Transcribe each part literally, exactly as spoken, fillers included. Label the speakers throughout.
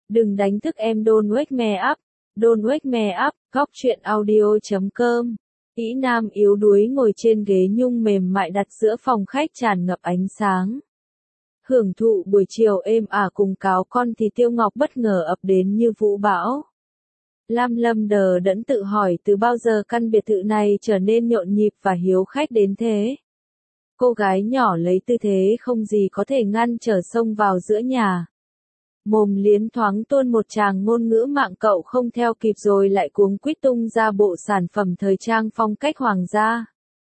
Speaker 1: Đừng đánh thức em don't wake me up, don't wake me up, góc truyện audio chấm com. Ý nam yếu đuối ngồi trên ghế nhung mềm mại đặt giữa phòng khách tràn ngập ánh sáng. Hưởng thụ buổi chiều êm ả cùng cáo con thì Tiêu Ngọc bất ngờ ập đến như vũ bão. Lam Lâm đờ đẫn tự hỏi từ bao giờ căn biệt thự này trở nên nhộn nhịp và hiếu khách đến thế. Cô gái nhỏ lấy tư thế không gì có thể ngăn trở xông vào giữa nhà. Mồm liến thoáng tuôn một tràng ngôn ngữ mạng cậu không theo kịp rồi lại cuống quýt tung ra bộ sản phẩm thời trang phong cách hoàng gia.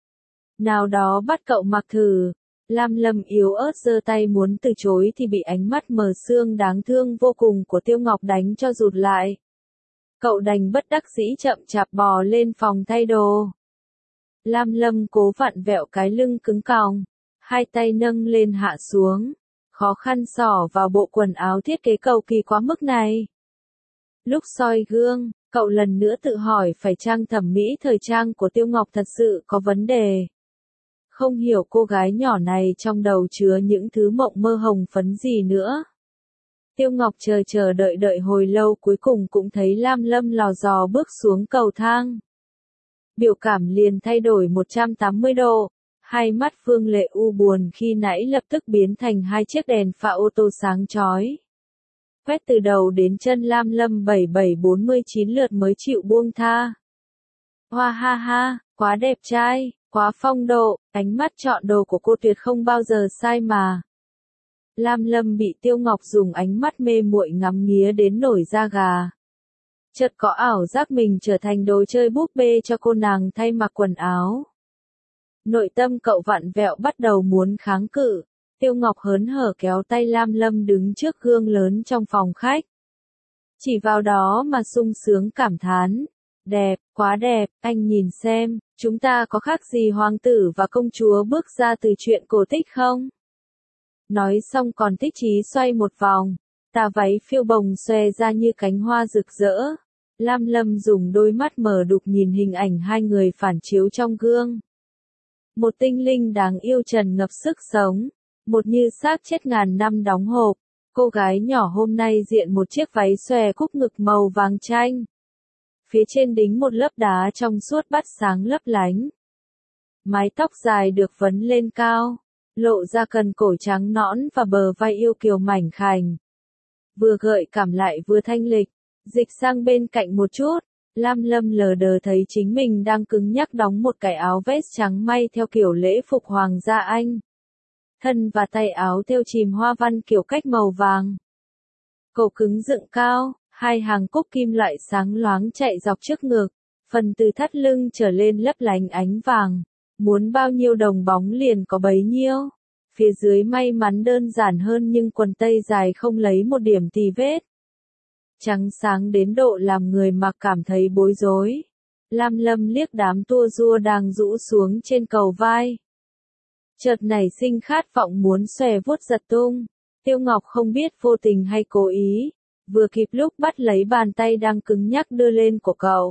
Speaker 1: Nào đó bắt cậu mặc thử. Lam Lâm yếu ớt giơ tay muốn từ chối thì bị ánh mắt mờ sương đáng thương vô cùng của Tiêu Ngọc đánh cho rụt lại. Cậu đành bất đắc dĩ chậm chạp bò lên phòng thay đồ. Lam Lâm cố vặn vẹo cái lưng cứng còng, hai tay nâng lên hạ xuống, khó khăn xỏ vào bộ quần áo thiết kế cầu kỳ quá mức này. Lúc soi gương, cậu lần nữa tự hỏi phải chăng thẩm mỹ thời trang của Tiêu Ngọc thật sự có vấn đề. Không hiểu cô gái nhỏ này trong đầu chứa những thứ mộng mơ hồng phấn gì nữa. Tiêu Ngọc chờ chờ đợi đợi hồi lâu cuối cùng cũng thấy Lam Lâm lò dò bước xuống cầu thang. Biểu cảm liền thay đổi một trăm tám mươi độ, hai mắt Phương Lệ u buồn khi nãy lập tức biến thành hai chiếc đèn pha ô tô sáng chói. Quét từ đầu đến chân Lam Lâm bảy bảy bốn mươi chín lượt mới chịu buông tha. Hoa ha ha, quá đẹp trai, quá phong độ, ánh mắt chọn đồ của cô tuyệt không bao giờ sai mà. Lam Lâm bị Tiêu Ngọc dùng ánh mắt mê muội ngắm nghía đến nổi da gà. Chợt có ảo giác mình trở thành đồ chơi búp bê cho cô nàng thay mặc quần áo. Nội tâm cậu vặn vẹo bắt đầu muốn kháng cự. Tiêu Ngọc hớn hở kéo tay Lam Lâm đứng trước gương lớn trong phòng khách. Chỉ vào đó mà sung sướng cảm thán. Đẹp, quá đẹp, anh nhìn xem, chúng ta có khác gì hoàng tử và công chúa bước ra từ truyện cổ tích không? Nói xong còn thích chí xoay một vòng, tà váy phiêu bồng xòe ra như cánh hoa rực rỡ. Lam Lâm dùng đôi mắt mở đục nhìn hình ảnh hai người phản chiếu trong gương. Một tinh linh đáng yêu trần ngập sức sống, một như xác chết ngàn năm đóng hộp. Cô gái nhỏ hôm nay diện một chiếc váy xòe cúc ngực màu vàng chanh. Phía trên đính một lớp đá trong suốt bắt sáng lấp lánh. Mái tóc dài được vấn lên cao, lộ ra cần cổ trắng nõn và bờ vai yêu kiều mảnh khảnh. Vừa gợi cảm lại vừa thanh lịch, dịch sang bên cạnh một chút, Lam Lâm lờ đờ thấy chính mình đang cứng nhắc đóng một cái áo vest trắng may theo kiểu lễ phục hoàng gia Anh. Thân và tay áo thêu chìm hoa văn kiểu cách màu vàng. Cổ cứng dựng cao, hai hàng cúc kim loại sáng loáng chạy dọc trước ngực, phần từ thắt lưng trở lên lấp lánh ánh vàng. Muốn bao nhiêu đồng bóng liền có bấy nhiêu. Phía dưới may mắn đơn giản hơn nhưng quần tây dài không lấy một điểm tì vết. Trắng sáng đến độ làm người mặc cảm thấy bối rối. Lam Lâm liếc đám tua rua đang rũ xuống trên cầu vai. Chợt nảy sinh khát vọng muốn xòe vuốt giật tung. Tiêu Ngọc không biết vô tình hay cố ý, vừa kịp lúc bắt lấy bàn tay đang cứng nhắc đưa lên của cậu.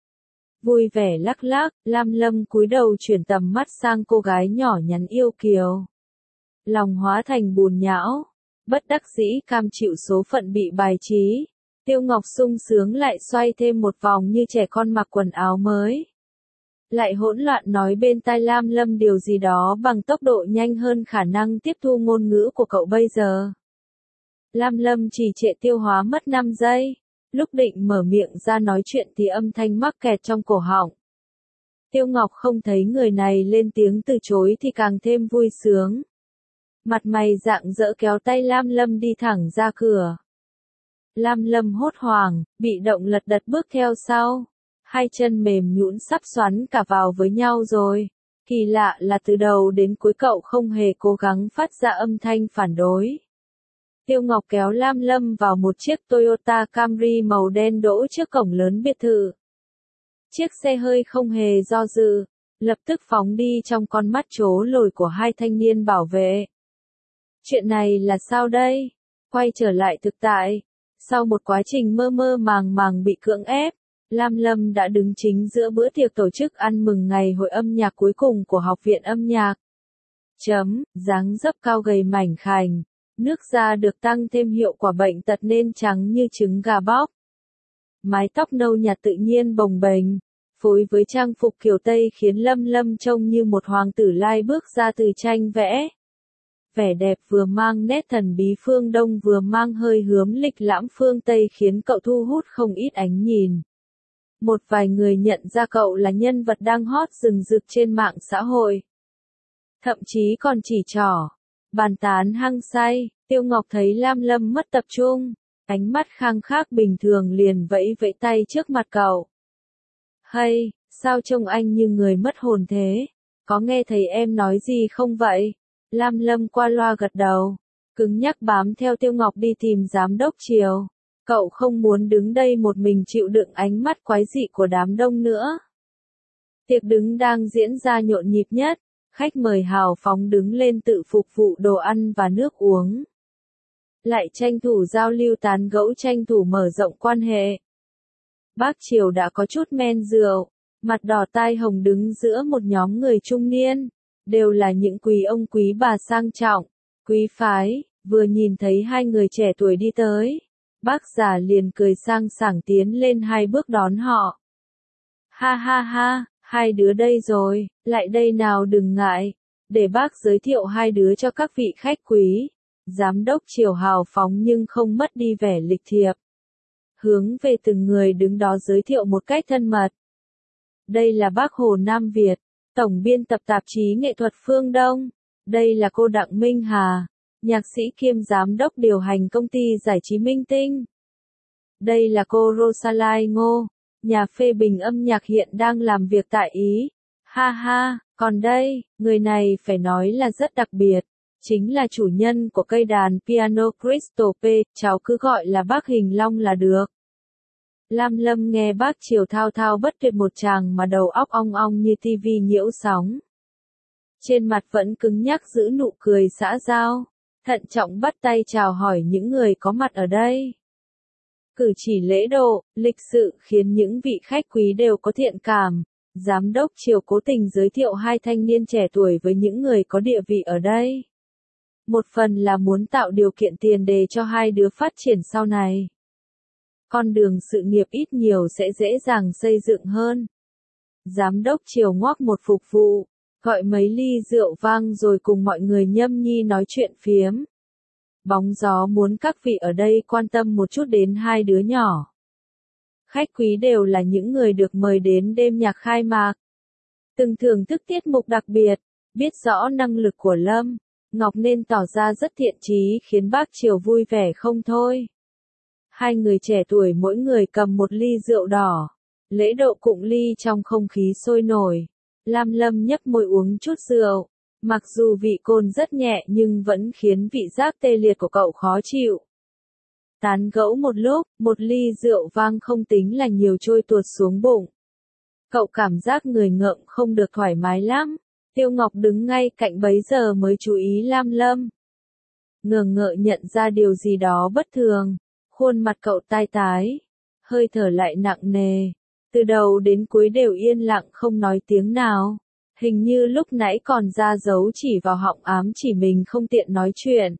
Speaker 1: Vui vẻ lắc lắc, Lam Lâm cúi đầu chuyển tầm mắt sang cô gái nhỏ nhắn yêu kiều. Lòng hóa thành bùn nhão, bất đắc dĩ cam chịu số phận bị bài trí. Tiêu Ngọc sung sướng lại xoay thêm một vòng như trẻ con mặc quần áo mới. Lại hỗn loạn nói bên tai Lam Lâm điều gì đó bằng tốc độ nhanh hơn khả năng tiếp thu ngôn ngữ của cậu bây giờ. Lam Lâm chỉ trệ tiêu hóa mất năm giây. Lúc định mở miệng ra nói chuyện thì âm thanh mắc kẹt trong cổ họng. Tiêu Ngọc không thấy người này lên tiếng từ chối thì càng thêm vui sướng. Mặt mày rạng rỡ kéo tay Lam Lâm đi thẳng ra cửa. Lam Lâm hốt hoảng, bị động lật đật bước theo sau. Hai chân mềm nhũn sắp xoắn cả vào với nhau rồi. Kỳ lạ là từ đầu đến cuối cậu không hề cố gắng phát ra âm thanh phản đối. Tiêu Ngọc kéo Lam Lâm vào một chiếc Toyota Camry màu đen đỗ trước cổng lớn biệt thự. Chiếc xe hơi không hề do dự, lập tức phóng đi trong con mắt trố lồi của hai thanh niên bảo vệ. Chuyện này là sao đây? Quay trở lại thực tại. Sau một quá trình mơ mơ màng màng bị cưỡng ép, Lam Lâm đã đứng chính giữa bữa tiệc tổ chức ăn mừng ngày hội âm nhạc cuối cùng của Học viện âm nhạc. Chấm, dáng dấp cao gầy mảnh khảnh, Nước da được tăng thêm hiệu quả bệnh tật nên trắng như trứng gà bóc. Mái tóc nâu nhạt tự nhiên bồng bềnh, phối với trang phục kiểu Tây khiến Lâm Lâm trông như một hoàng tử lai bước ra từ tranh vẽ. Vẻ đẹp vừa mang nét thần bí phương Đông vừa mang hơi hướng lịch lãm phương Tây khiến cậu thu hút không ít ánh nhìn. Một vài người nhận ra cậu là nhân vật đang hot rừng rực trên mạng xã hội. Thậm chí còn chỉ trỏ, bàn tán hăng say. Tiêu Ngọc thấy Lam Lâm mất tập trung, ánh mắt khang khác bình thường liền vẫy vẫy tay trước mặt cậu. Hay, sao trông anh như người mất hồn thế? Có nghe thấy em nói gì không vậy? Lam Lâm qua loa gật đầu, cứng nhắc bám theo Tiêu Ngọc đi tìm giám đốc Triều. Cậu không muốn đứng đây một mình chịu đựng ánh mắt quái dị của đám đông nữa. Tiệc đứng đang diễn ra nhộn nhịp nhất, khách mời hào phóng đứng lên tự phục vụ đồ ăn và nước uống. Lại tranh thủ giao lưu tán gẫu, tranh thủ mở rộng quan hệ. Bác Triều đã có chút men rượu, mặt đỏ tai hồng đứng giữa một nhóm người trung niên, đều là những quý ông quý bà sang trọng, quý phái, vừa nhìn thấy hai người trẻ tuổi đi tới, bác già liền cười sang sảng tiến lên hai bước đón họ. Ha ha ha, hai đứa đây rồi, lại đây nào đừng ngại, để bác giới thiệu hai đứa cho các vị khách quý. Giám đốc Triều hào phóng nhưng không mất đi vẻ lịch thiệp. Hướng về từng người đứng đó giới thiệu một cách thân mật. Đây là bác Hồ Nam Việt, tổng biên tập tạp chí nghệ thuật Phương Đông. Đây là cô Đặng Minh Hà, nhạc sĩ kiêm giám đốc điều hành công ty giải trí Minh Tinh. Đây là cô Rosalai Ngô, nhà phê bình âm nhạc hiện đang làm việc tại Ý. Ha ha, còn đây, người này phải nói là rất đặc biệt. Chính là chủ nhân của cây đàn piano Crystal P, cháu cứ gọi là bác Hình Long là được. Lam Lâm nghe bác Triều thao thao bất tuyệt một tràng mà đầu óc ong ong như tivi nhiễu sóng. Trên mặt vẫn cứng nhắc giữ nụ cười xã giao, thận trọng bắt tay chào hỏi những người có mặt ở đây. Cử chỉ lễ độ, lịch sự khiến những vị khách quý đều có thiện cảm. Giám đốc Triều cố tình giới thiệu hai thanh niên trẻ tuổi với những người có địa vị ở đây. Một phần là muốn tạo điều kiện tiền đề cho hai đứa phát triển sau này. Con đường sự nghiệp ít nhiều sẽ dễ dàng xây dựng hơn. Giám đốc Triều ngoắc một phục vụ, gọi mấy ly rượu vang rồi cùng mọi người nhâm nhi nói chuyện phiếm. Bóng gió muốn các vị ở đây quan tâm một chút đến hai đứa nhỏ. Khách quý đều là những người được mời đến đêm nhạc khai mạc. Từng thưởng thức tiết mục đặc biệt, biết rõ năng lực của Lâm Ngọc nên tỏ ra rất thiện chí khiến bác Triều vui vẻ không thôi. Hai người trẻ tuổi mỗi người cầm một ly rượu đỏ, lễ độ cụng ly trong không khí sôi nổi. Lam Lâm nhấp môi uống chút rượu, mặc dù vị cồn rất nhẹ nhưng vẫn khiến vị giác tê liệt của cậu khó chịu. Tán gẫu một lúc, một ly rượu vang không tính là nhiều trôi tuột xuống bụng. Cậu cảm giác người ngợm không được thoải mái lắm. Tiêu Ngọc đứng ngay cạnh bấy giờ mới chú ý Lam Lâm. Ngờ ngợ nhận ra điều gì đó bất thường, khuôn mặt cậu tai tái, hơi thở lại nặng nề, từ đầu đến cuối đều yên lặng không nói tiếng nào, hình như lúc nãy còn ra dấu chỉ vào họng ám chỉ mình không tiện nói chuyện.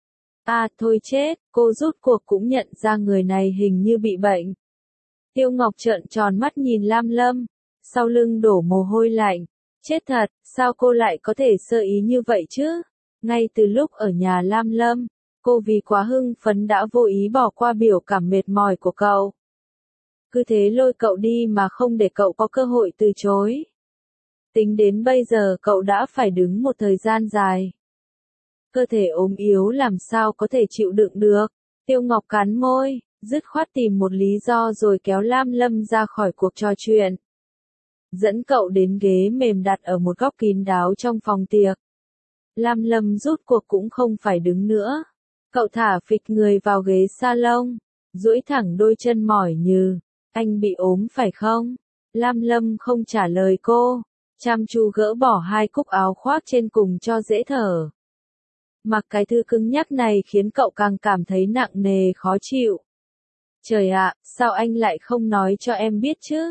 Speaker 1: À thôi chết, cô rút cuộc cũng nhận ra người này hình như bị bệnh. Tiêu Ngọc trợn tròn mắt nhìn Lam Lâm, sau lưng đổ mồ hôi lạnh. Chết thật, sao cô lại có thể sơ ý như vậy chứ? Ngay từ lúc ở nhà Lam Lâm, cô vì quá hưng phấn đã vô ý bỏ qua biểu cảm mệt mỏi của cậu. Cứ thế lôi cậu đi mà không để cậu có cơ hội từ chối. Tính đến bây giờ cậu đã phải đứng một thời gian dài. Cơ thể ốm yếu làm sao có thể chịu đựng được. Tiêu Ngọc cắn môi, dứt khoát tìm một lý do rồi kéo Lam Lâm ra khỏi cuộc trò chuyện. Dẫn cậu đến ghế mềm đặt ở một góc kín đáo trong phòng tiệc. Lam Lâm rút cuộc cũng không phải đứng nữa. Cậu thả phịch người vào ghế salon, duỗi thẳng đôi chân mỏi như, anh bị ốm phải không? Lam Lâm không trả lời cô, chăm chú gỡ bỏ hai cúc áo khoác trên cùng cho dễ thở. Mặc cái thứ cứng nhắc này khiến cậu càng cảm thấy nặng nề khó chịu. Trời ạ, sao anh lại không nói cho em biết chứ?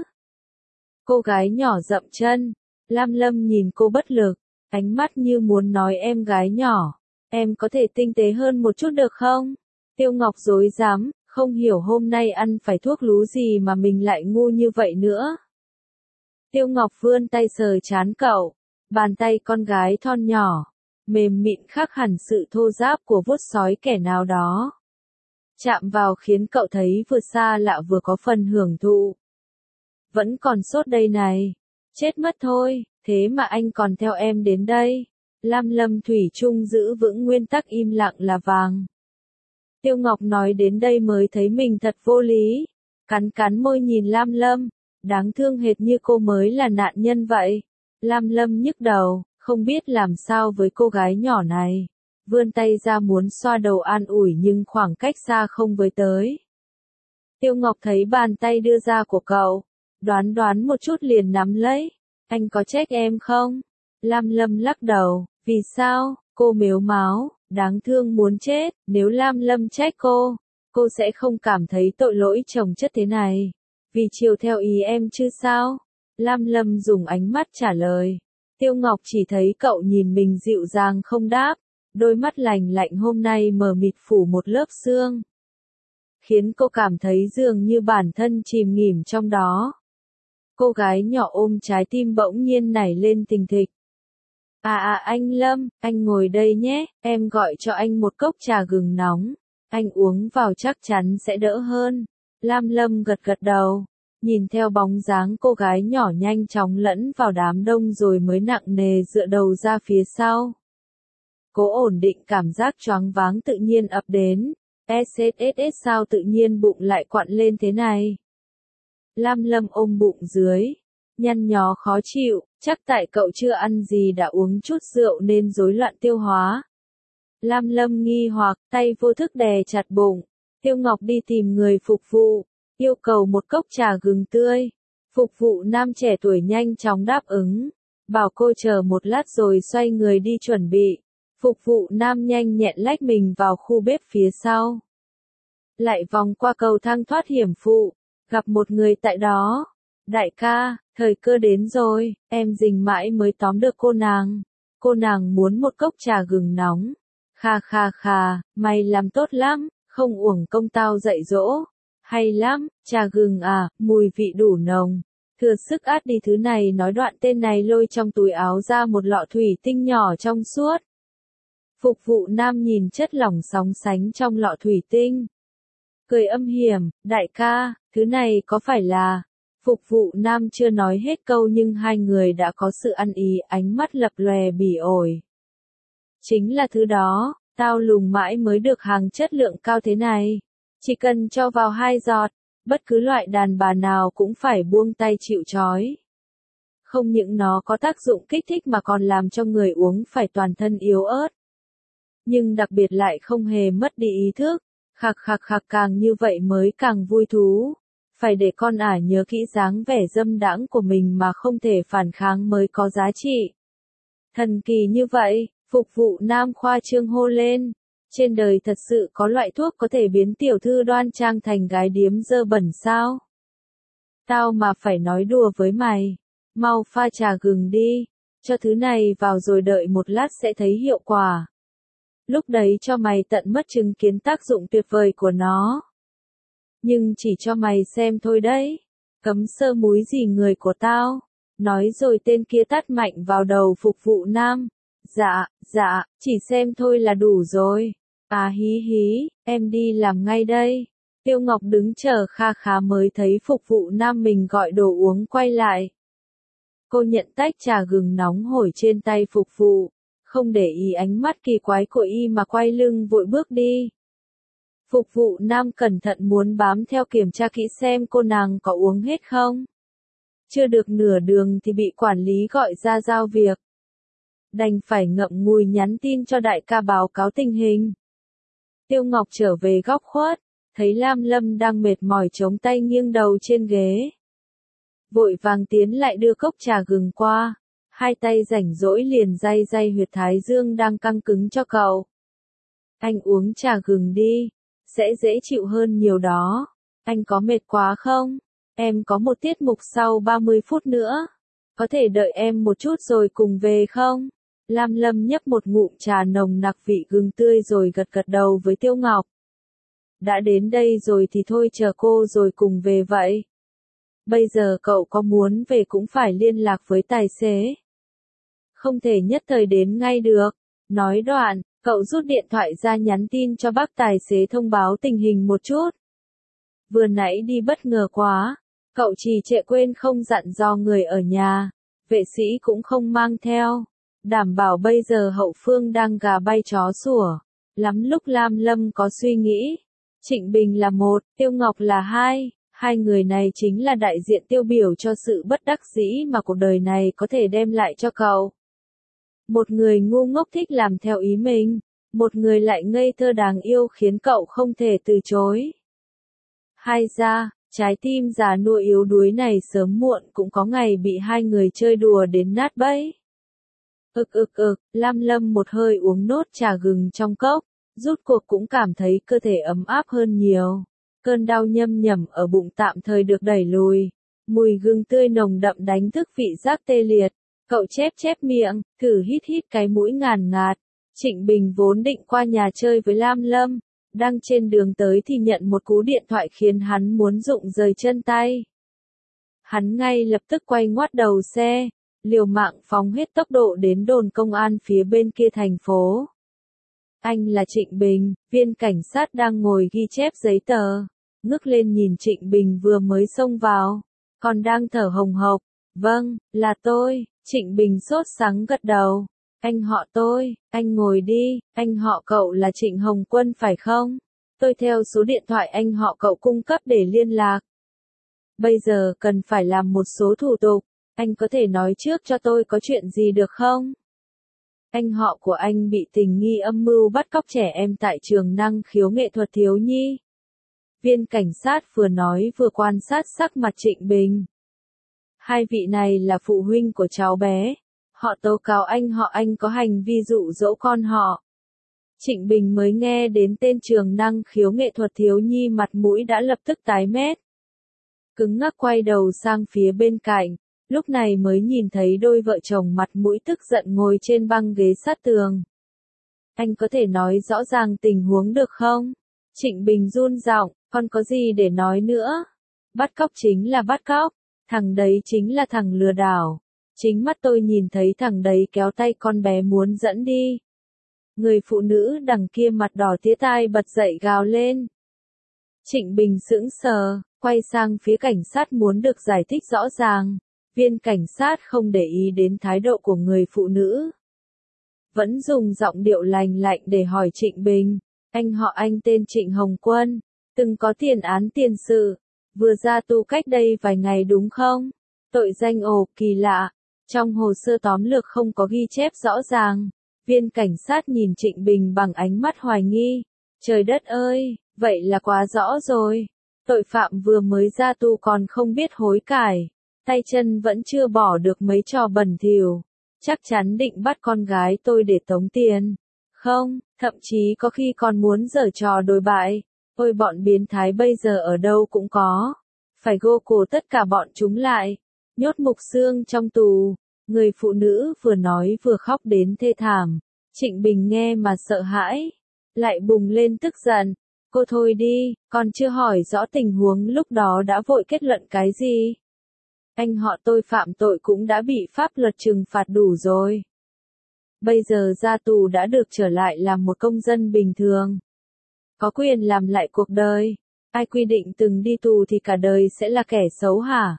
Speaker 1: Cô gái nhỏ dậm chân, Lam Lâm nhìn cô bất lực, ánh mắt như muốn nói em gái nhỏ, Em có thể tinh tế hơn một chút được không? Tiêu Ngọc dối dám, không hiểu hôm nay ăn phải thuốc lú gì mà mình lại ngu như vậy nữa. Tiêu Ngọc vươn tay sờ trán cậu, bàn tay con gái thon nhỏ, mềm mịn khác hẳn sự thô ráp của vuốt sói kẻ nào đó. Chạm vào khiến cậu thấy vừa xa lạ vừa có phần hưởng thụ. Vẫn còn sốt đây này, chết mất thôi, thế mà anh còn theo em đến đây. Lam Lâm thủy chung giữ vững nguyên tắc im lặng là vàng. Tiêu Ngọc nói đến đây mới thấy mình thật vô lý, cắn cắn môi nhìn Lam Lâm, đáng thương hệt như cô mới là nạn nhân vậy. Lam Lâm nhức đầu, không biết làm sao với cô gái nhỏ này, vươn tay ra muốn xoa đầu an ủi nhưng khoảng cách xa không với tới. Tiêu Ngọc thấy bàn tay đưa ra của cậu, đoán đoán một chút liền nắm lấy. Anh có trách em không? Lam Lâm lắc đầu, vì sao? Cô mếu máo, đáng thương muốn chết, nếu Lam Lâm trách cô, cô sẽ không cảm thấy tội lỗi chồng chất thế này. Vì chiều theo ý em chứ sao? Lam Lâm dùng ánh mắt trả lời. Tiêu Ngọc chỉ thấy cậu nhìn mình dịu dàng không đáp, đôi mắt lành lạnh hôm nay mờ mịt phủ một lớp sương, khiến cô cảm thấy dường như bản thân chìm nghỉm trong đó. Cô gái nhỏ ôm trái tim bỗng nhiên nảy lên thình thịch. À à anh Lâm, anh ngồi đây nhé, em gọi cho anh một cốc trà gừng nóng, anh uống vào chắc chắn sẽ đỡ hơn. Lam Lâm gật gật đầu, nhìn theo bóng dáng cô gái nhỏ nhanh chóng lẫn vào đám đông rồi mới nặng nề dựa đầu ra phía sau. Cố ổn định cảm giác choáng váng tự nhiên ập đến, ét ét ét sao tự nhiên bụng lại quặn lên thế này. Lam Lâm ôm bụng dưới, nhăn nhó khó chịu, chắc tại cậu chưa ăn gì đã uống chút rượu nên rối loạn tiêu hóa. Lam Lâm nghi hoặc, tay vô thức đè chặt bụng. Tiêu Ngọc đi tìm người phục vụ, yêu cầu một cốc trà gừng tươi. Phục vụ nam trẻ tuổi nhanh chóng đáp ứng, bảo cô chờ một lát rồi xoay người đi chuẩn bị. Phục vụ nam nhanh nhẹn lách mình vào khu bếp phía sau. Lại vòng qua cầu thang thoát hiểm phụ, gặp một người tại đó. Đại ca, thời cơ đến rồi, em rình mãi mới tóm được cô nàng. Cô nàng muốn một cốc trà gừng nóng. Kha kha kha, mày làm tốt lắm, không uổng công tao dạy dỗ. Hay lắm, trà gừng à, mùi vị đủ nồng. Thừa sức át đi thứ này, nói đoạn tên này lôi trong túi áo ra một lọ thủy tinh nhỏ trong suốt. Phục vụ nam nhìn chất lỏng sóng sánh trong lọ thủy tinh, cười âm hiểm, đại ca, thứ này có phải là... Phục vụ nam chưa nói hết câu nhưng hai người đã có sự ăn ý, ánh mắt lập lòe bỉ ổi. Chính là thứ đó, tao lùng mãi mới được hàng chất lượng cao thế này. Chỉ cần cho vào hai giọt, bất cứ loại đàn bà nào cũng phải buông tay chịu trói. Không những nó có tác dụng kích thích mà còn làm cho người uống phải toàn thân yếu ớt. Nhưng đặc biệt lại không hề mất đi ý thức, khạc khạc khạc càng như vậy mới càng vui thú. Phải để con ả nhớ kỹ dáng vẻ dâm đãng của mình mà không thể phản kháng mới có giá trị. Thần kỳ như vậy, phục vụ nam khoa trương hô lên. Trên đời thật sự có loại thuốc có thể biến tiểu thư đoan trang thành gái điếm dơ bẩn sao? Tao mà phải nói đùa với mày. Mau pha trà gừng đi. Cho thứ này vào rồi đợi một lát sẽ thấy hiệu quả. Lúc đấy cho mày tận mắt chứng kiến tác dụng tuyệt vời của nó. Nhưng chỉ cho mày xem thôi đấy. Cấm sơ múi gì người của tao. Nói rồi tên kia tát mạnh vào đầu phục vụ nam. Dạ, dạ, chỉ xem thôi là đủ rồi. À hí hí, em đi làm ngay đây. Tiêu Ngọc đứng chờ kha khá mới thấy phục vụ nam mình gọi đồ uống quay lại. Cô nhận tách trà gừng nóng hổi trên tay phục vụ, không để ý ánh mắt kỳ quái của y mà quay lưng vội bước đi. Phục vụ nam cẩn thận muốn bám theo kiểm tra kỹ xem cô nàng có uống hết không. Chưa được nửa đường thì bị quản lý gọi ra giao việc. Đành phải ngậm ngùi nhắn tin cho đại ca báo cáo tình hình. Tiêu Ngọc trở về góc khuất, thấy Lam Lâm đang mệt mỏi chống tay nghiêng đầu trên ghế. Vội vàng tiến lại đưa cốc trà gừng qua, hai tay rảnh rỗi liền day day huyệt thái dương đang căng cứng cho cậu. Anh uống trà gừng đi, sẽ dễ chịu hơn nhiều đó. Anh có mệt quá không? Em có một tiết mục sau ba mươi phút nữa. Có thể đợi em một chút rồi cùng về không? Lam Lâm nhấp một ngụm trà nồng nặc vị gừng tươi rồi gật gật đầu với Tiêu Ngọc. Đã đến đây rồi thì thôi chờ cô rồi cùng về vậy. Bây giờ cậu có muốn về cũng phải liên lạc với tài xế. Không thể nhất thời đến ngay được. Nói đoạn, cậu rút điện thoại ra nhắn tin cho bác tài xế thông báo tình hình một chút. Vừa nãy đi bất ngờ quá, cậu trì trệ quên không dặn dò người ở nhà, vệ sĩ cũng không mang theo. Đảm bảo bây giờ hậu phương đang gà bay chó sủa. Lắm lúc Lam Lâm có suy nghĩ. Trịnh Bình là một, Tiêu Ngọc là hai. Hai người này chính là đại diện tiêu biểu cho sự bất đắc dĩ mà cuộc đời này có thể đem lại cho cậu. Một người ngu ngốc thích làm theo ý mình, một người lại ngây thơ đáng yêu khiến cậu không thể từ chối. Hai ra, trái tim già nua yếu đuối này sớm muộn cũng có ngày bị hai người chơi đùa đến nát bẫy. Ực ực ực, Lam Lâm một hơi uống nốt trà gừng trong cốc, rút cuộc cũng cảm thấy cơ thể ấm áp hơn nhiều. Cơn đau nhâm nhẩm ở bụng tạm thời được đẩy lùi. Mùi gừng tươi nồng đậm đánh thức vị giác tê liệt. Cậu chép chép miệng, thử hít hít cái mũi ngàn ngạt. Trịnh Bình vốn định qua nhà chơi với Lam Lâm. Đang trên đường tới thì nhận một cú điện thoại khiến hắn muốn rụng rời chân tay. Hắn ngay lập tức quay ngoắt đầu xe, liều mạng phóng hết tốc độ đến đồn công an phía bên kia thành phố. Anh là Trịnh Bình, viên cảnh sát đang ngồi ghi chép giấy tờ. Ngước lên nhìn Trịnh Bình vừa mới xông vào, còn đang thở hồng hộc. Vâng, là tôi. Trịnh Bình sốt sắng gật đầu. Anh họ tôi, anh ngồi đi, anh họ cậu là Trịnh Hồng Quân phải không? Tôi theo số điện thoại anh họ cậu cung cấp để liên lạc. Bây giờ cần phải làm một số thủ tục, anh có thể nói trước cho tôi có chuyện gì được không? Anh họ của anh bị tình nghi âm mưu bắt cóc trẻ em tại trường năng khiếu nghệ thuật thiếu nhi. Viên cảnh sát vừa nói vừa quan sát sắc mặt Trịnh Bình. Hai vị này là phụ huynh của cháu bé. Họ tố cáo anh họ anh có hành vi dụ dỗ con họ. Trịnh Bình mới nghe đến tên trường năng khiếu nghệ thuật thiếu nhi mặt mũi đã lập tức tái mét. Cứng ngắc quay đầu sang phía bên cạnh, lúc này mới nhìn thấy đôi vợ chồng mặt mũi tức giận ngồi trên băng ghế sát tường. Anh có thể nói rõ ràng tình huống được không? Trịnh Bình run giọng, còn có gì để nói nữa? Bắt cóc chính là bắt cóc, thằng đấy chính là thằng lừa đảo. Chính mắt tôi nhìn thấy thằng đấy kéo tay con bé muốn dẫn đi. Người phụ nữ đằng kia mặt đỏ tía tai bật dậy gào lên. Trịnh Bình sững sờ, quay sang phía cảnh sát muốn được giải thích rõ ràng. Viên cảnh sát không để ý đến thái độ của người phụ nữ. Vẫn dùng giọng điệu lành lạnh để hỏi Trịnh Bình. Anh họ anh tên Trịnh Hồng Quân, từng có tiền án tiền sự, vừa ra tù cách đây vài ngày đúng không? Tội danh ồ, kỳ lạ. Trong hồ sơ tóm lược không có ghi chép rõ ràng. Viên cảnh sát nhìn Trịnh Bình bằng ánh mắt hoài nghi. Trời đất ơi, vậy là quá rõ rồi. Tội phạm vừa mới ra tù còn không biết hối cải. Tay chân vẫn chưa bỏ được mấy trò bẩn thỉu. Chắc chắn định bắt con gái tôi để tống tiền. Không, thậm chí có khi còn muốn giở trò đồi bại. Ôi bọn biến thái bây giờ ở đâu cũng có. Phải gô cổ tất cả bọn chúng lại. Nhốt mục xương trong tù. Người phụ nữ vừa nói vừa khóc đến thê thảm. Trịnh Bình nghe mà sợ hãi. Lại bùng lên tức giận. Cô thôi đi, còn chưa hỏi rõ tình huống lúc đó đã vội kết luận cái gì. Anh họ tôi phạm tội cũng đã bị pháp luật trừng phạt đủ rồi. Bây giờ ra tù đã được trở lại làm một công dân bình thường. Có quyền làm lại cuộc đời. Ai quy định từng đi tù thì cả đời sẽ là kẻ xấu hả?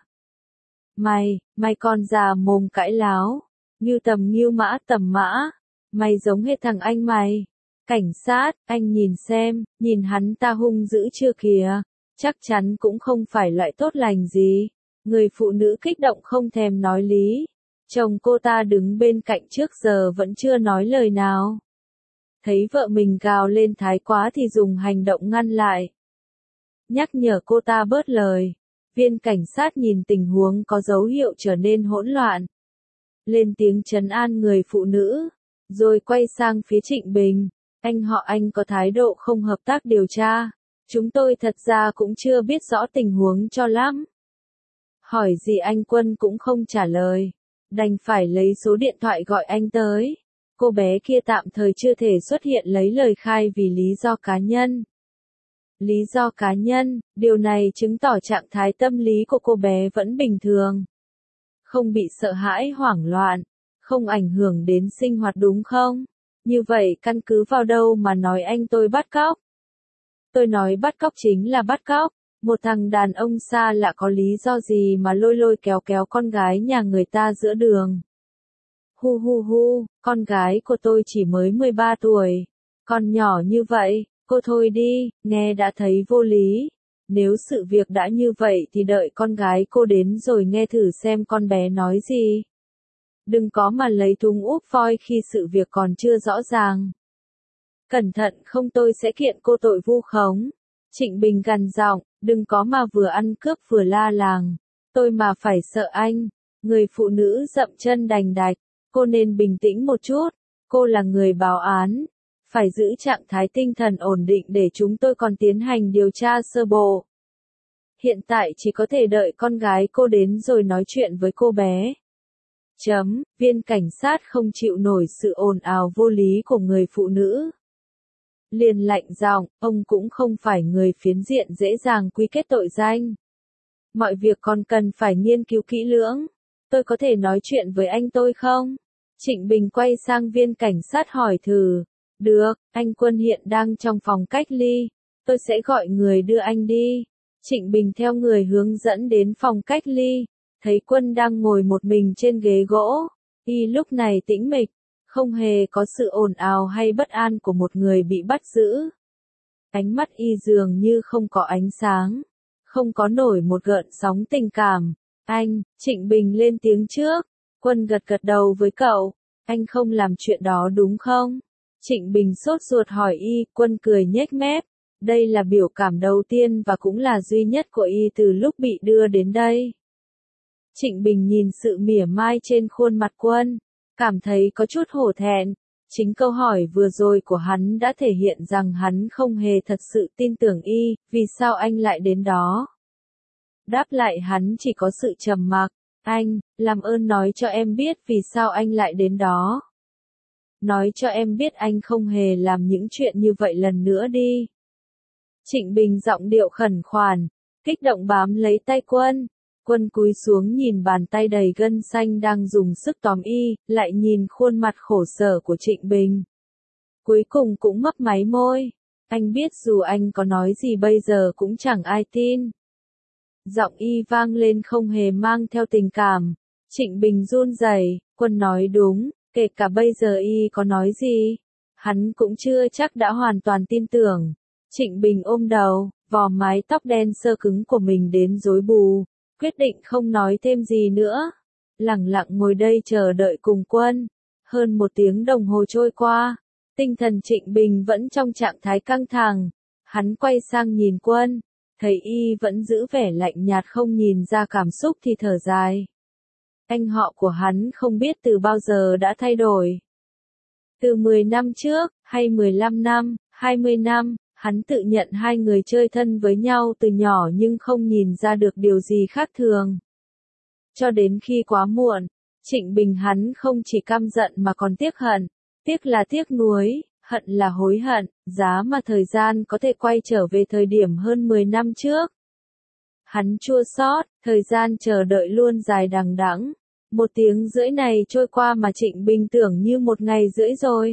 Speaker 1: Mày, mày con già mồm cãi láo. Như tầm nghiêu mã tầm mã. Mày giống hết thằng anh mày. Cảnh sát, anh nhìn xem, nhìn hắn ta hung dữ chưa kìa. Chắc chắn cũng không phải loại tốt lành gì. Người phụ nữ kích động không thèm nói lý. Chồng cô ta đứng bên cạnh trước giờ vẫn chưa nói lời nào. Thấy vợ mình gào lên thái quá thì dùng hành động ngăn lại. Nhắc nhở cô ta bớt lời. Viên cảnh sát nhìn tình huống có dấu hiệu trở nên hỗn loạn. Lên tiếng trấn an người phụ nữ. Rồi quay sang phía Trịnh Bình. Anh họ anh có thái độ không hợp tác điều tra. Chúng tôi thật ra cũng chưa biết rõ tình huống cho lắm. Hỏi gì anh Quân cũng không trả lời. Đành phải lấy số điện thoại gọi anh tới. cô bé kia tạm thời chưa thể xuất hiện lấy lời khai vì lý do cá nhân. Lý do cá nhân, điều này chứng tỏ trạng thái tâm lý của cô bé vẫn bình thường. Không bị sợ hãi hoảng loạn, không ảnh hưởng đến sinh hoạt đúng không? Như vậy căn cứ vào đâu mà nói anh tôi bắt cóc? Tôi nói bắt cóc chính là bắt cóc. Một thằng đàn ông xa lạ có lý do gì mà lôi lôi kéo kéo con gái nhà người ta giữa đường? Hu hu hu, con gái của tôi chỉ mới mười ba tuổi. Còn nhỏ như vậy, cô thôi đi, nghe đã thấy vô lý. Nếu sự việc đã như vậy thì đợi con gái cô đến rồi nghe thử xem con bé nói gì. Đừng có mà lấy thúng úp voi khi sự việc còn chưa rõ ràng. Cẩn thận không tôi sẽ kiện cô tội vu khống. Trịnh Bình gằn giọng, đừng có mà vừa ăn cướp vừa la làng. Tôi mà phải sợ anh. Người phụ nữ dậm chân đành đạch. Cô nên bình tĩnh một chút. Cô là người báo án. Phải giữ trạng thái tinh thần ổn định để chúng tôi còn tiến hành điều tra sơ bộ. Hiện tại chỉ có thể đợi con gái cô đến rồi nói chuyện với cô bé. Chấm, viên cảnh sát không chịu nổi sự ồn ào vô lý của người phụ nữ. Liền lạnh giọng, ông cũng không phải người phiến diện dễ dàng quy kết tội danh. Mọi việc còn cần phải nghiên cứu kỹ lưỡng. Tôi có thể nói chuyện với anh tôi không? Trịnh Bình quay sang viên cảnh sát hỏi thử. Được, anh Quân hiện đang trong phòng cách ly. Tôi sẽ gọi người đưa anh đi. Trịnh Bình theo người hướng dẫn đến phòng cách ly. Thấy Quân đang ngồi một mình trên ghế gỗ. Y lúc này tĩnh mịch. Không hề có sự ồn ào hay bất an của một người bị bắt giữ. Ánh mắt y dường như không có ánh sáng. Không có nổi một gợn sóng tình cảm. Anh, Trịnh Bình lên tiếng trước. Quân gật gật đầu với cậu. Anh không làm chuyện đó đúng không? Trịnh Bình sốt ruột hỏi y, Quân cười nhếch mép. Đây là biểu cảm đầu tiên và cũng là duy nhất của y từ lúc bị đưa đến đây. Trịnh Bình nhìn sự mỉa mai trên khuôn mặt Quân. Cảm thấy có chút hổ thẹn. Chính câu hỏi vừa rồi của hắn đã thể hiện rằng hắn không hề thật sự tin tưởng y, vì sao anh lại đến đó? Đáp lại hắn chỉ có sự trầm mặc. Anh, làm ơn nói cho em biết vì sao anh lại đến đó. Nói cho em biết anh không hề làm những chuyện như vậy lần nữa đi. Trịnh Bình giọng điệu khẩn khoản, kích động bám lấy tay Quân. Quân cúi xuống nhìn bàn tay đầy gân xanh đang dùng sức tóm y, lại nhìn khuôn mặt khổ sở của Trịnh Bình. Cuối cùng cũng mấp máy môi. Anh biết dù anh có nói gì bây giờ cũng chẳng ai tin. Giọng y vang lên không hề mang theo tình cảm. Trịnh Bình run rẩy, Quân nói đúng, kể cả bây giờ y có nói gì, hắn cũng chưa chắc đã hoàn toàn tin tưởng. Trịnh Bình ôm đầu, vò mái tóc đen sơ cứng của mình đến rối bù, quyết định không nói thêm gì nữa. Lẳng lặng ngồi đây chờ đợi cùng Quân. Hơn một tiếng đồng hồ trôi qua, tinh thần Trịnh Bình vẫn trong trạng thái căng thẳng. Hắn quay sang nhìn Quân, thấy y vẫn giữ vẻ lạnh nhạt không nhìn ra cảm xúc thì thở dài. Anh họ của hắn không biết từ bao giờ đã thay đổi. Từ mười năm trước, hay mười lăm năm, hai mươi năm, hắn tự nhận hai người chơi thân với nhau từ nhỏ nhưng không nhìn ra được điều gì khác thường. Cho đến khi quá muộn, Trịnh Bình hắn không chỉ căm giận mà còn tiếc hận. Tiếc là tiếc nuối, hận là hối hận, giá mà thời gian có thể quay trở về thời điểm hơn mười năm trước. Hắn chua xót, thời gian chờ đợi luôn dài đằng đẵng. Một tiếng rưỡi này trôi qua mà Trịnh Bình tưởng như một ngày rưỡi rồi.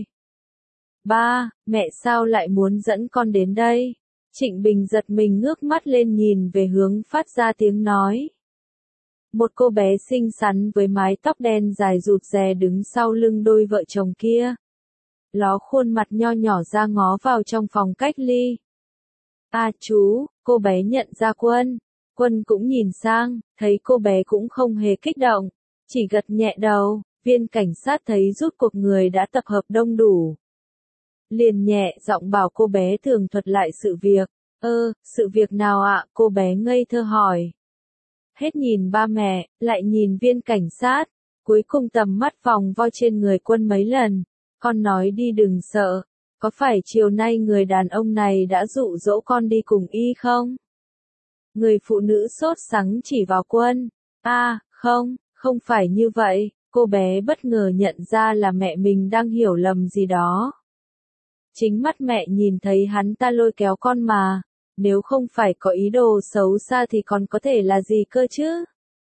Speaker 1: Ba, mẹ sao lại muốn dẫn con đến đây? Trịnh Bình giật mình ngước mắt lên nhìn về hướng phát ra tiếng nói. Một cô bé xinh xắn với mái tóc đen dài rụt rè đứng sau lưng đôi vợ chồng kia. Ló khuôn mặt nho nhỏ ra ngó vào trong phòng cách ly. À chú, cô bé nhận ra Quân. Quân cũng nhìn sang, thấy cô bé cũng không hề kích động, chỉ gật nhẹ đầu. Viên cảnh sát thấy rút cuộc người đã tập hợp đông đủ. Liền nhẹ giọng bảo cô bé tường thuật lại sự việc. Ơ, sự việc nào ạ? Cô bé ngây thơ hỏi. Hết nhìn ba mẹ, lại nhìn viên cảnh sát, cuối cùng tầm mắt vòng vo trên người Quân mấy lần. Con nói đi đừng sợ, có phải chiều nay người đàn ông này đã dụ dỗ con đi cùng y không? Người phụ nữ sốt sắng chỉ vào Quân. À, không, không phải như vậy, Cô bé bất ngờ nhận ra là mẹ mình đang hiểu lầm gì đó. Chính mắt mẹ nhìn thấy hắn ta lôi kéo con mà, nếu không phải có ý đồ xấu xa thì còn có thể là gì cơ chứ?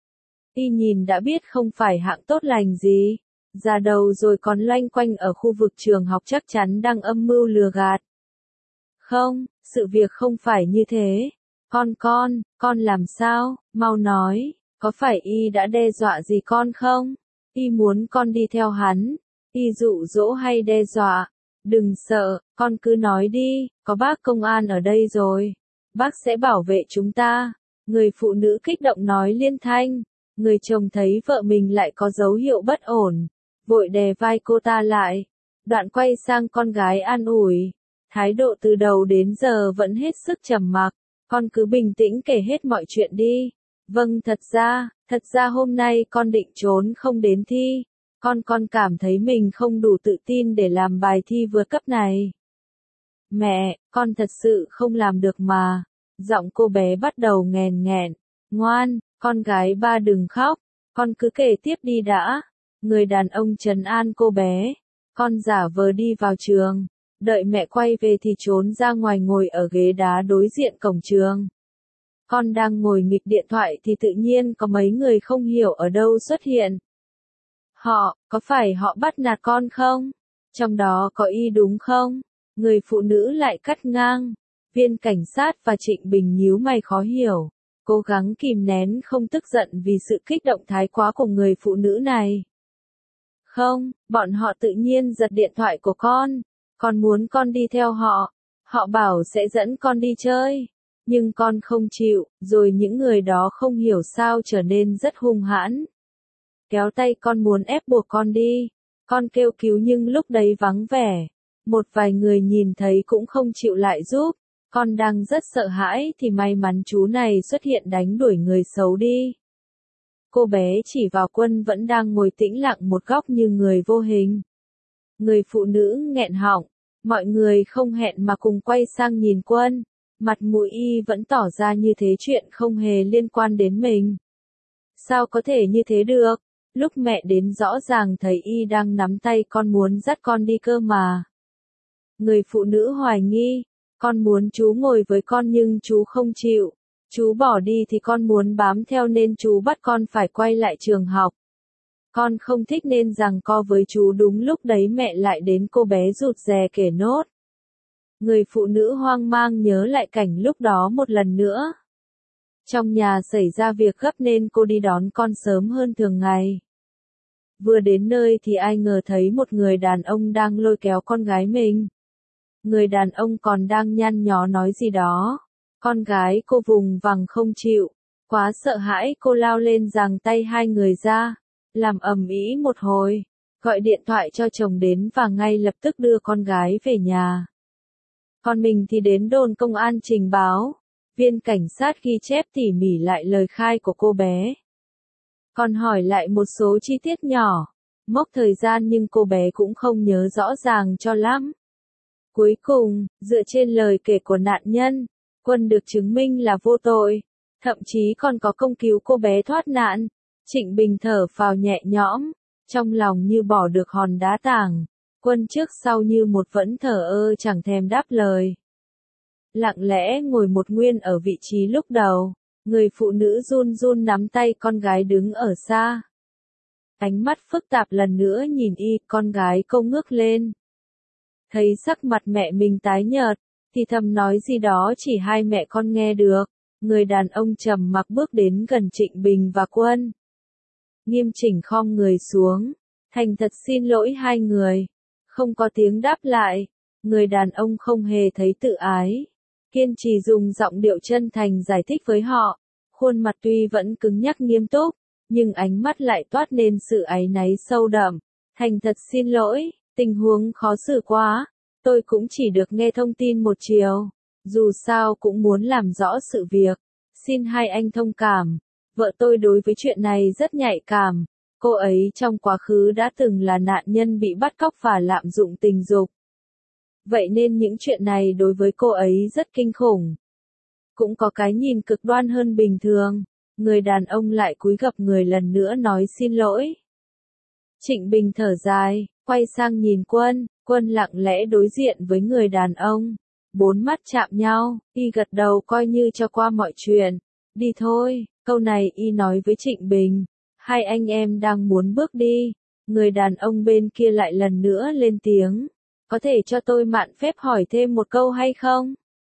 Speaker 1: Y nhìn đã biết không phải hạng tốt lành gì, già đầu rồi còn loanh quanh ở khu vực trường học chắc chắn đang âm mưu lừa gạt. Không, sự việc không phải như thế. Con con, con làm sao, mau nói, có phải Y đã đe dọa gì con không? Y muốn con đi theo hắn, Y dụ dỗ hay đe dọa? Đừng sợ, con cứ nói đi, có bác công an ở đây rồi. Bác sẽ bảo vệ chúng ta. Người phụ nữ kích động nói liên thanh. Người chồng thấy vợ mình lại có dấu hiệu bất ổn, vội đè vai cô ta lại. Đoạn quay sang con gái an ủi. Thái độ từ đầu đến giờ vẫn hết sức trầm mặc. Con cứ bình tĩnh kể hết mọi chuyện đi. Vâng, thật ra, thật ra hôm nay con định trốn không đến thi. Con con cảm thấy mình không đủ tự tin để làm bài thi vượt cấp này. Mẹ, con thật sự không làm được mà. Giọng cô bé bắt đầu nghèn nghẹn. Ngoan, con gái ba đừng khóc. Con cứ kể tiếp đi đã. Người đàn ông trấn an cô bé. Con giả vờ đi vào trường. Đợi mẹ quay về thì trốn ra ngoài ngồi ở ghế đá đối diện cổng trường. Con đang ngồi nghịch điện thoại thì tự nhiên có mấy người không hiểu ở đâu xuất hiện. Họ, có phải họ bắt nạt con không? Trong đó có Y đúng không? Người phụ nữ lại cắt ngang. Viên cảnh sát và Trịnh Bình nhíu mày khó hiểu, cố gắng kìm nén không tức giận vì sự kích động thái quá của người phụ nữ này. Không, bọn họ tự nhiên giật điện thoại của con. Con muốn con đi theo họ. Họ bảo sẽ dẫn con đi chơi. Nhưng con không chịu, rồi những người đó không hiểu sao trở nên rất hung hãn. Kéo tay con muốn ép buộc con đi. Con kêu cứu nhưng lúc đấy vắng vẻ. Một vài người nhìn thấy cũng không chịu lại giúp. Con đang rất sợ hãi thì may mắn chú này xuất hiện đánh đuổi người xấu đi. Cô bé chỉ vào Quân vẫn đang ngồi tĩnh lặng một góc như người vô hình. Người phụ nữ nghẹn họng. Mọi người không hẹn mà cùng quay sang nhìn Quân. Mặt mũi Y vẫn tỏ ra như thế chuyện không hề liên quan đến mình. Sao có thể như thế được? Lúc mẹ đến rõ ràng thấy Y đang nắm tay con muốn dắt con đi cơ mà. Người phụ nữ hoài nghi. Con muốn chú ngồi với con nhưng chú không chịu. Chú bỏ đi thì con muốn bám theo nên chú bắt con phải quay lại trường học. Con không thích nên giằng co với chú đúng lúc đấy mẹ lại đến cô bé rụt rè kể nốt. Người phụ nữ hoang mang nhớ lại cảnh lúc đó một lần nữa. Trong nhà xảy ra việc gấp nên cô đi đón con sớm hơn thường ngày. Vừa đến nơi thì ai ngờ thấy một người đàn ông đang lôi kéo con gái mình. Người đàn ông còn đang nhăn nhó nói gì đó. Con gái cô vùng vằng không chịu. Quá sợ hãi cô lao lên giằng tay hai người ra. Làm ầm ĩ một hồi. Gọi điện thoại cho chồng đến và ngay lập tức đưa con gái về nhà. Còn mình thì đến đồn công an trình báo. Viên cảnh sát ghi chép tỉ mỉ lại lời khai của cô bé. Còn hỏi lại một số chi tiết nhỏ. Mốc thời gian nhưng cô bé cũng không nhớ rõ ràng cho lắm. Cuối cùng, dựa trên lời kể của nạn nhân, Quân được chứng minh là vô tội. Thậm chí còn có công cứu cô bé thoát nạn. Trịnh Bình thở phào nhẹ nhõm. Trong lòng như bỏ được hòn đá tảng. Quân trước sau như một vẫn thờ ơ chẳng thèm đáp lời. Lặng lẽ ngồi một nguyên ở vị trí lúc đầu. Người phụ nữ run run nắm tay con gái đứng ở xa. Ánh mắt phức tạp lần nữa nhìn Y, con gái cô ngước lên. Thấy sắc mặt mẹ mình tái nhợt, thì thầm nói gì đó chỉ hai mẹ con nghe được. Người đàn ông trầm mặc bước đến gần Trịnh Bình và Quân. Nghiêm chỉnh khom người xuống. Thành thật xin lỗi hai người. Không có tiếng đáp lại. Người đàn ông không hề thấy tự ái. Kiên trì dùng giọng điệu chân thành giải thích với họ. Khuôn mặt tuy vẫn cứng nhắc nghiêm túc, nhưng ánh mắt lại toát nên sự áy náy sâu đậm. Thành thật xin lỗi, tình huống khó xử quá. Tôi cũng chỉ được nghe thông tin một chiều. Dù sao cũng muốn làm rõ sự việc. Xin hai anh thông cảm. Vợ tôi đối với chuyện này rất nhạy cảm. Cô ấy trong quá khứ đã từng là nạn nhân bị bắt cóc và lạm dụng tình dục. Vậy nên những chuyện này đối với cô ấy rất kinh khủng. Cũng có cái nhìn cực đoan hơn bình thường. Người đàn ông lại cúi gập người lần nữa nói xin lỗi. Trịnh Bình thở dài, quay sang nhìn Quân, Quân lặng lẽ đối diện với người đàn ông. Bốn mắt chạm nhau, y gật đầu coi như cho qua mọi chuyện. Đi thôi, câu này y nói với Trịnh Bình. Hai anh em đang muốn bước đi. Người đàn ông bên kia lại lần nữa lên tiếng. Có thể cho tôi mạn phép hỏi thêm một câu hay không?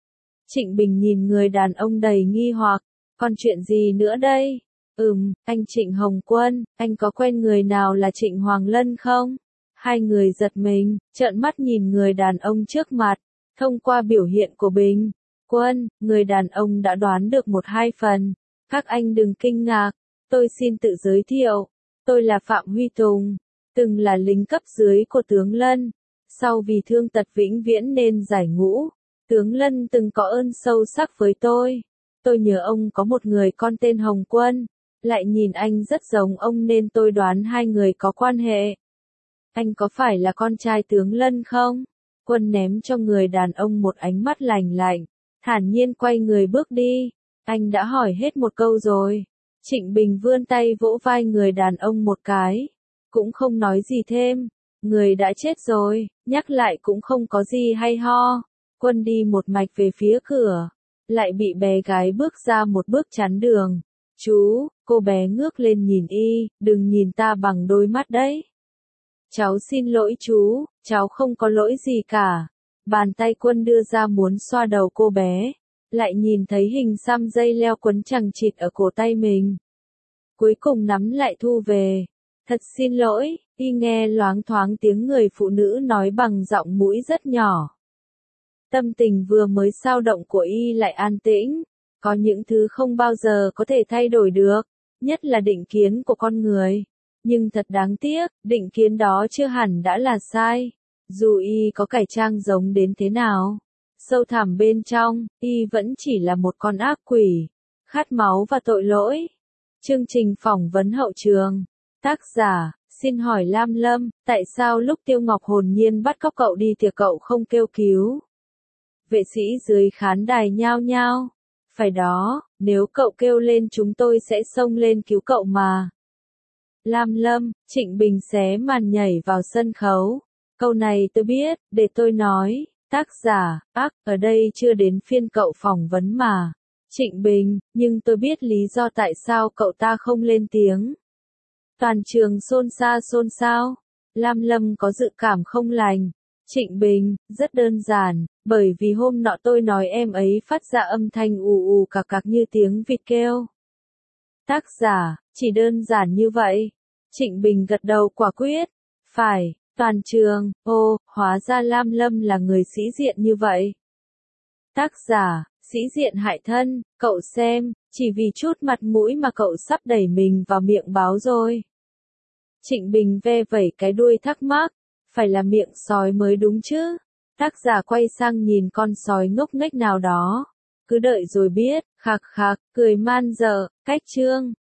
Speaker 1: Trịnh Bình nhìn người đàn ông đầy nghi hoặc. Còn chuyện gì nữa đây? Ừm, anh Trịnh Hồng Quân, anh có quen người nào là Trịnh Hoàng Lân không? Hai người giật mình, trợn mắt nhìn người đàn ông trước mặt. Thông qua biểu hiện của Bình, Quân, người đàn ông đã đoán được một hai phần. Các anh đừng kinh ngạc, tôi xin tự giới thiệu. Tôi là Phạm Huy Tùng, từng là lính cấp dưới của tướng Lân. Sau vì thương tật vĩnh viễn nên giải ngũ, tướng Lân từng có ơn sâu sắc với tôi. Tôi nhớ ông có một người con tên Hồng Quân, lại nhìn anh rất giống ông nên tôi đoán hai người có quan hệ. Anh có phải là con trai tướng Lân không? Quân ném cho người đàn ông một ánh mắt lạnh lạnh, thản nhiên quay người bước đi. Anh đã hỏi hết một câu rồi. Trịnh Bình vươn tay vỗ vai người đàn ông một cái, cũng không nói gì thêm. Người đã chết rồi, nhắc lại cũng không có gì hay ho. Quân đi một mạch về phía cửa, lại bị bé gái bước ra một bước chắn đường. Chú, cô bé ngước lên nhìn y, đừng nhìn ta bằng đôi mắt đấy. Cháu xin lỗi chú, cháu không có lỗi gì cả. Bàn tay Quân đưa ra muốn xoa đầu cô bé, lại nhìn thấy hình xăm dây leo quấn chằng chịt ở cổ tay mình. Cuối cùng nắm lại thu về. Thật xin lỗi, y nghe loáng thoáng tiếng người phụ nữ nói bằng giọng mũi rất nhỏ. Tâm tình vừa mới xao động của y lại an tĩnh. Có những thứ không bao giờ có thể thay đổi được, nhất là định kiến của con người. Nhưng thật đáng tiếc, định kiến đó chưa hẳn đã là sai. Dù y có cải trang giống đến thế nào, sâu thẳm bên trong, y vẫn chỉ là một con ác quỷ, khát máu và tội lỗi. Chương trình phỏng vấn hậu trường. Tác giả, xin hỏi Lam Lâm, tại sao lúc Tiêu Ngọc hồn nhiên bắt cóc cậu đi thì cậu không kêu cứu? Vệ sĩ dưới khán đài nhao nhao. Phải đó, nếu cậu kêu lên chúng tôi sẽ xông lên cứu cậu mà. Lam Lâm, Trịnh Bình xé màn nhảy vào sân khấu. Câu này tôi biết, để tôi nói. Tác giả, ác, ở đây chưa đến phiên cậu phỏng vấn mà. Trịnh Bình, nhưng tôi biết lý do tại sao cậu ta không lên tiếng. Toàn trường xôn xa xôn xao. Lam Lâm có dự cảm không lành. Trịnh Bình, rất đơn giản, bởi vì hôm nọ tôi nói em ấy phát ra âm thanh ù ù cạc cạc như tiếng vịt kêu. Tác giả, chỉ đơn giản như vậy. Trịnh Bình gật đầu quả quyết. Phải, toàn trường, ô, hóa ra Lam Lâm là người sĩ diện như vậy. Tác giả, sĩ diện hại thân, cậu xem, chỉ vì chút mặt mũi mà cậu sắp đẩy mình vào miệng báo rồi. Trịnh Bình ve vẩy cái đuôi thắc mắc, phải là miệng sói mới đúng chứ. Tác giả quay sang nhìn con sói ngốc nghếch nào đó. Cứ đợi rồi biết, khạc khạc, cười man dợ, cách chương.